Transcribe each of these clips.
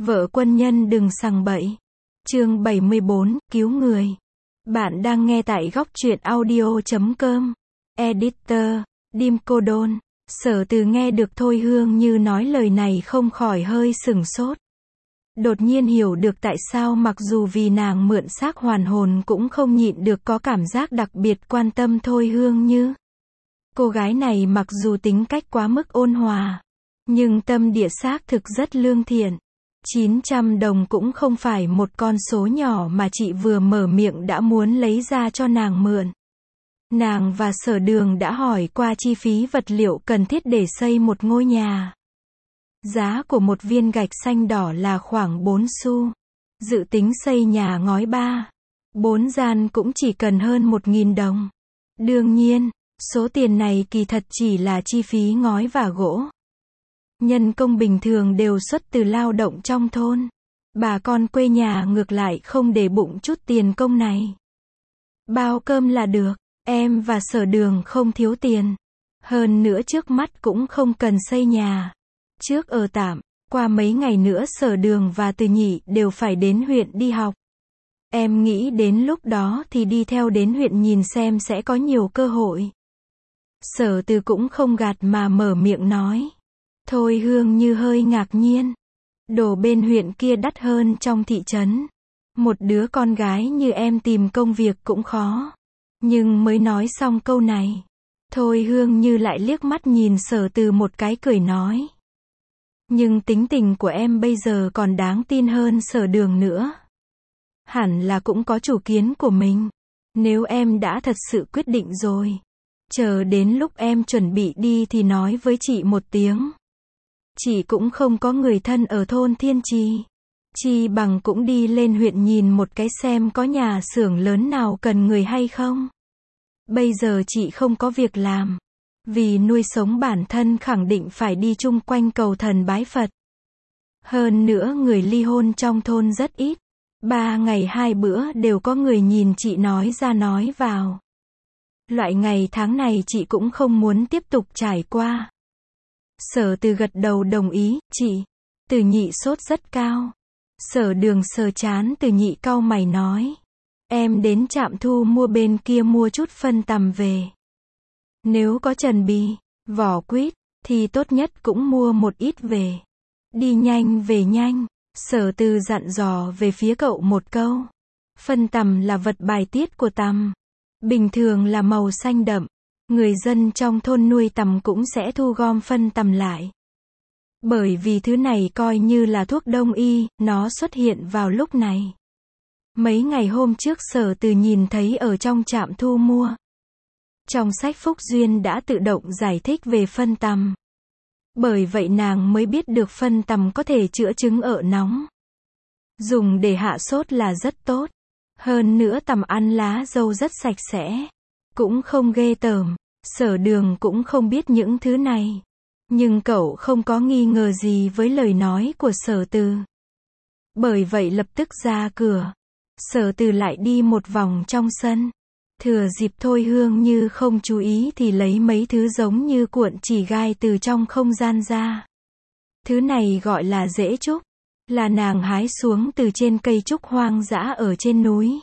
Vợ quân nhân đừng sằng bậy. Chương 74, cứu người. Bạn đang nghe tại góc truyện audio.com. Editor, Dim Cô Đôn. Sở Từ nghe được Thôi Hương Như nói lời này không khỏi hơi sửng sốt. Đột nhiên hiểu được tại sao mặc dù vì nàng mượn xác hoàn hồn cũng không nhịn được có cảm giác đặc biệt quan tâm Thôi Hương Như. Cô gái này mặc dù tính cách quá mức ôn hòa, nhưng tâm địa xác thực rất lương thiện. 900 đồng cũng không phải một con số nhỏ mà chị vừa mở miệng đã muốn lấy ra cho nàng mượn. Nàng và Sở Đường đã hỏi qua chi phí vật liệu cần thiết để xây một ngôi nhà. Giá của một viên gạch xanh đỏ là khoảng 4 xu. Dự tính xây nhà ngói 4 gian cũng chỉ cần hơn 1.000 đồng. Đương nhiên, số tiền này kỳ thật chỉ là chi phí ngói và gỗ. Nhân công bình thường đều xuất từ lao động trong thôn. Bà con quê nhà ngược lại không để bụng chút tiền công này. Bao cơm là được, em và Sở Đường không thiếu tiền. Hơn nữa trước mắt cũng không cần xây nhà. Trước ở tạm, qua mấy ngày nữa Sở Đường và Từ Nhị đều phải đến huyện đi học. Em nghĩ đến lúc đó thì đi theo đến huyện nhìn xem sẽ có nhiều cơ hội. Sở Từ cũng không gạt mà mở miệng nói. Thôi Hương Như hơi ngạc nhiên. Đồ bên huyện kia đắt hơn trong thị trấn. Một đứa con gái như em tìm công việc cũng khó. Nhưng mới nói xong câu này, Thôi Hương Như lại liếc mắt nhìn Sở Từ một cái cười nói. Nhưng tính tình của em bây giờ còn đáng tin hơn Sở Đường nữa. Hẳn là cũng có chủ kiến của mình. Nếu em đã thật sự quyết định rồi, chờ đến lúc em chuẩn bị đi thì nói với chị một tiếng. Chị cũng không có người thân ở thôn Thiên Trì. Chi bằng cũng đi lên huyện nhìn một cái xem có nhà xưởng lớn nào cần người hay không. Bây giờ chị không có việc làm. Vì nuôi sống bản thân khẳng định phải đi chung quanh cầu thần bái Phật. Hơn nữa người ly hôn trong thôn rất ít. 3 ngày 2 bữa đều có người nhìn chị nói ra nói vào. Loại ngày tháng này chị cũng không muốn tiếp tục trải qua. Sở Từ gật đầu đồng ý, chị. Từ Nhị sốt rất cao. Sở Đường sờ chán Từ Nhị cau mày nói. Em đến trạm thu mua bên kia mua chút phân tằm về. Nếu có trần bì, vỏ quýt, thì tốt nhất cũng mua một ít về. Đi nhanh về nhanh. Sở Từ dặn dò về phía cậu một câu. Phân tằm là vật bài tiết của tằm. Bình thường là màu xanh đậm. Người dân trong thôn nuôi tằm cũng sẽ thu gom phân tằm lại. Bởi vì thứ này coi như là thuốc đông y, nó xuất hiện vào lúc này. Mấy ngày hôm trước Sở Từ nhìn thấy ở trong trạm thu mua. Trong sách Phúc Duyên đã tự động giải thích về phân tằm. Bởi vậy nàng mới biết được phân tằm có thể chữa chứng ợ nóng. Dùng để hạ sốt là rất tốt. Hơn nữa tằm ăn lá dâu rất sạch sẽ. Cũng không ghê tởm. Sở Đường cũng không biết những thứ này. Nhưng cậu không có nghi ngờ gì với lời nói của Sở Từ. Bởi vậy lập tức ra cửa. Sở Từ lại đi một vòng trong sân. Thừa dịp Thôi Hương Như không chú ý thì lấy mấy thứ giống như cuộn chỉ gai từ trong không gian ra. Thứ này gọi là rễ trúc. Là nàng hái xuống từ trên cây trúc hoang dã ở trên núi.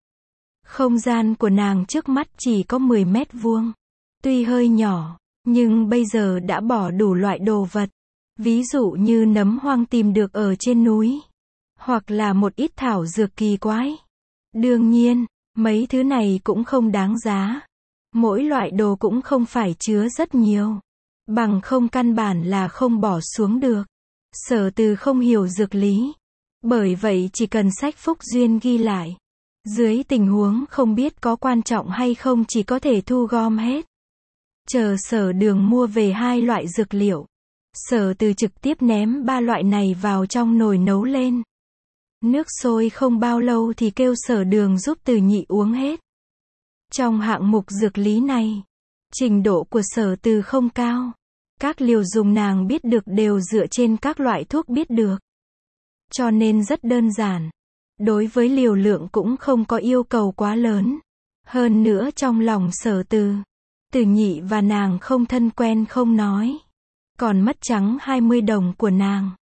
Không gian của nàng trước mắt chỉ có 10 mét vuông. Tuy hơi nhỏ, nhưng bây giờ đã bỏ đủ loại đồ vật. Ví dụ như nấm hoang tìm được ở trên núi. Hoặc là một ít thảo dược kỳ quái. Đương nhiên, mấy thứ này cũng không đáng giá. Mỗi loại đồ cũng không phải chứa rất nhiều. Bằng không căn bản là không bỏ xuống được. Sở Từ không hiểu dược lý. Bởi vậy chỉ cần sách Phúc Duyên ghi lại. Dưới tình huống không biết có quan trọng hay không chỉ có thể thu gom hết. Chờ Sở Đường mua về 2 loại dược liệu. Sở Từ trực tiếp ném 3 loại này vào trong nồi nấu lên. Nước sôi không bao lâu thì kêu Sở Đường giúp Từ Nhị uống hết. Trong hạng mục dược lý này, trình độ của Sở Từ không cao. Các liều dùng nàng biết được đều dựa trên các loại thuốc biết được. Cho nên rất đơn giản. Đối với liều lượng cũng không có yêu cầu quá lớn. Hơn nữa trong lòng Sở Từ, Từ Nhị và nàng không thân quen không nói. Còn mất trắng 20 đồng của nàng.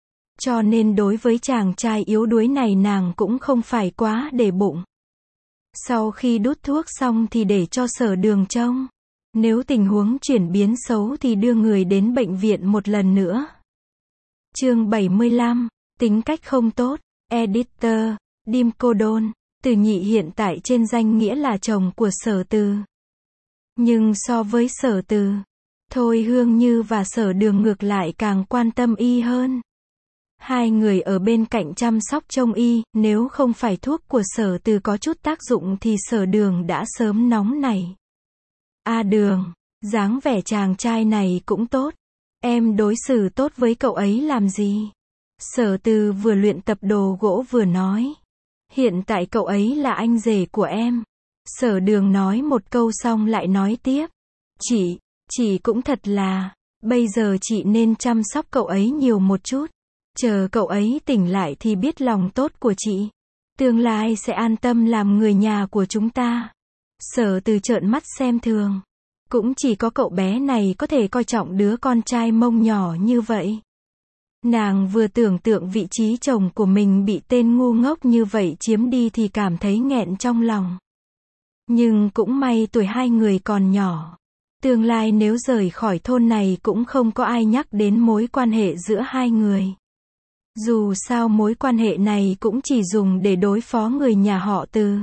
Cho nên đối với chàng trai yếu đuối này nàng cũng không phải quá để bụng. Sau khi đút thuốc xong thì để cho Sở Đường trông. Nếu tình huống chuyển biến xấu thì đưa người đến bệnh viện một lần nữa. Chương 75, tính cách không tốt, editor, Dim Cô Đôn, Từ Nhị hiện tại trên danh nghĩa là chồng của Sở Từ. Nhưng so với Sở Từ, Thôi Hương Như và Sở Đường ngược lại càng quan tâm y hơn. Hai người ở bên cạnh chăm sóc trông y, nếu không phải thuốc của Sở Từ có chút tác dụng thì Sở Đường đã sớm nóng nảy. Đường, dáng vẻ chàng trai này cũng tốt. Em đối xử tốt với cậu ấy làm gì? Sở Từ vừa luyện tập đồ gỗ vừa nói. Hiện tại cậu ấy là anh rể của em. Sở Đường nói một câu xong lại nói tiếp. Chị cũng thật là, bây giờ chị nên chăm sóc cậu ấy nhiều một chút. Chờ cậu ấy tỉnh lại thì biết lòng tốt của chị. Tương lai sẽ an tâm làm người nhà của chúng ta. Sở Từ trợn mắt xem thường. Cũng chỉ có cậu bé này có thể coi trọng đứa con trai mông nhỏ như vậy. Nàng vừa tưởng tượng vị trí chồng của mình bị tên ngu ngốc như vậy chiếm đi thì cảm thấy nghẹn trong lòng. Nhưng cũng may tuổi hai người còn nhỏ. Tương lai nếu rời khỏi thôn này cũng không có ai nhắc đến mối quan hệ giữa hai người. Dù sao mối quan hệ này cũng chỉ dùng để đối phó người nhà họ Từ.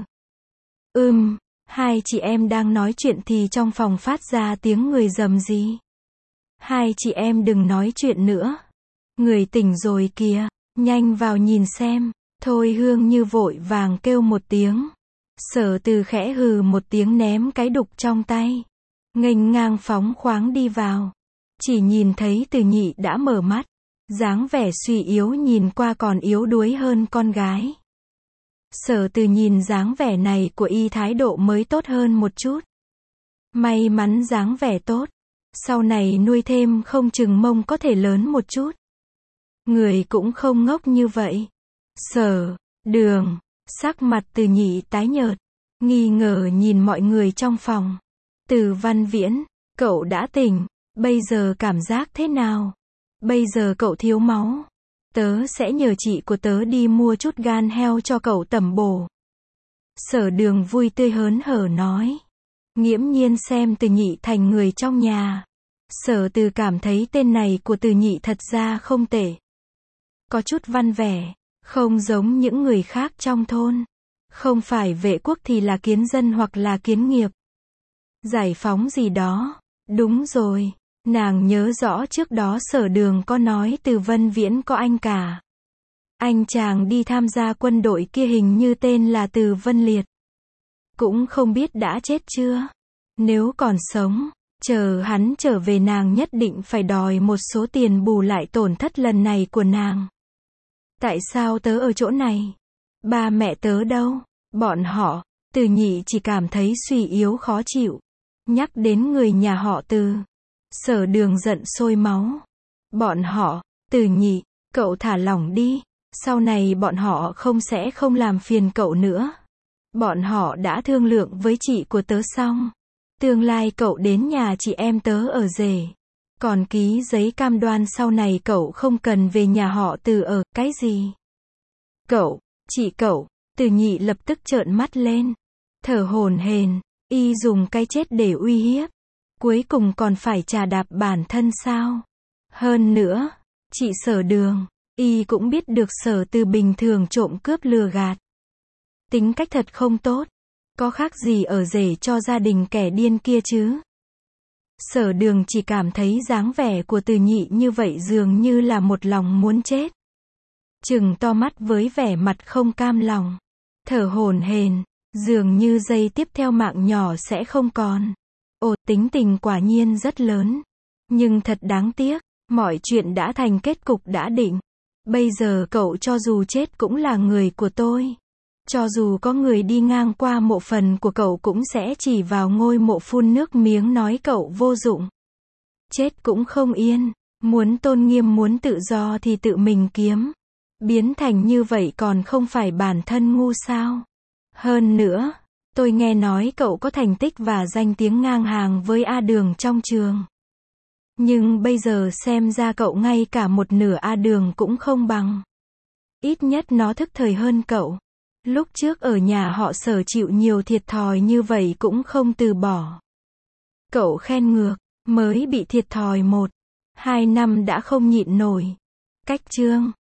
Hai chị em đang nói chuyện thì trong phòng phát ra tiếng người rầm rì. Hai chị em đừng nói chuyện nữa. Người tỉnh rồi kìa, nhanh vào nhìn xem. Thôi Hương Như vội vàng kêu một tiếng. Sở Từ khẽ hừ một tiếng ném cái đục trong tay. Nghênh ngang phóng khoáng đi vào. Chỉ nhìn thấy Từ Nhị đã mở mắt. Dáng vẻ suy yếu nhìn qua còn yếu đuối hơn con gái. Sở Từ nhìn dáng vẻ này của y thái độ mới tốt hơn một chút. May mắn dáng vẻ tốt. Sau này nuôi thêm không chừng mông có thể lớn một chút. Người cũng không ngốc như vậy. Sở Đường, sắc mặt Từ Nhị tái nhợt. Nghi ngờ nhìn mọi người trong phòng. Từ Văn Viễn, cậu đã tỉnh. Bây giờ cảm giác thế nào? Bây giờ cậu thiếu máu. Tớ sẽ nhờ chị của tớ đi mua chút gan heo cho cậu tẩm bổ. Sở Đường vui tươi hớn hở nói. Nghiễm nhiên xem Từ Nhị thành người trong nhà. Sở Từ cảm thấy tên này của Từ Nhị thật ra không tệ. Có chút văn vẻ, không giống những người khác trong thôn. Không phải vệ quốc thì là kiến dân hoặc là kiến nghiệp. Giải phóng gì đó. Đúng rồi. Nàng nhớ rõ trước đó Sở Đường có nói Từ Văn Viễn có anh cả. Anh chàng đi tham gia quân đội kia hình như tên là Từ Vân Liệt. Cũng không biết đã chết chưa. Nếu còn sống, chờ hắn trở về nàng nhất định phải đòi một số tiền bù lại tổn thất lần này của nàng. Tại sao tớ ở chỗ này? Ba mẹ tớ đâu? Bọn họ, Từ Nhị chỉ cảm thấy suy yếu khó chịu. Nhắc đến người nhà họ Từ. Sở Đường giận sôi máu. Bọn họ, Từ Nhị, cậu thả lỏng đi. Sau này bọn họ sẽ không làm phiền cậu nữa. Bọn họ đã thương lượng với chị của tớ xong. Tương lai cậu đến nhà chị em tớ ở rể. Còn ký giấy cam đoan sau này cậu không cần về nhà họ Từ ở, cái gì? Chị cậu, Từ Nhị lập tức trợn mắt lên. Thở hổn hển, y dùng cái chết để uy hiếp. Cuối cùng còn phải chà đạp bản thân sao? Hơn nữa, chị Sở Đường, y cũng biết được Sở Từ bình thường trộm cướp lừa gạt. Tính cách thật không tốt. Có khác gì ở rể cho gia đình kẻ điên kia chứ? Sở Đường chỉ cảm thấy dáng vẻ của Từ Nhị như vậy dường như là một lòng muốn chết. Trừng to mắt với vẻ mặt không cam lòng. Thở hổn hển, dường như giây tiếp theo mạng nhỏ sẽ không còn. Ồ, tính tình quả nhiên rất lớn. Nhưng thật đáng tiếc, mọi chuyện đã thành kết cục đã định. Bây giờ cậu cho dù chết cũng là người của tôi. Cho dù có người đi ngang qua mộ phần của cậu cũng sẽ chỉ vào ngôi mộ phun nước miếng nói cậu vô dụng. Chết cũng không yên. Muốn tôn nghiêm muốn tự do thì tự mình kiếm. Biến thành như vậy còn không phải bản thân ngu sao? Hơn nữa, tôi nghe nói cậu có thành tích và danh tiếng ngang hàng với A Đường trong trường. Nhưng bây giờ xem ra cậu ngay cả một nửa A Đường cũng không bằng. Ít nhất nó thức thời hơn cậu. Lúc trước ở nhà họ Sở chịu nhiều thiệt thòi như vậy cũng không từ bỏ. Cậu khen ngược, mới bị thiệt thòi 1, 2 năm đã không nhịn nổi. Cách chương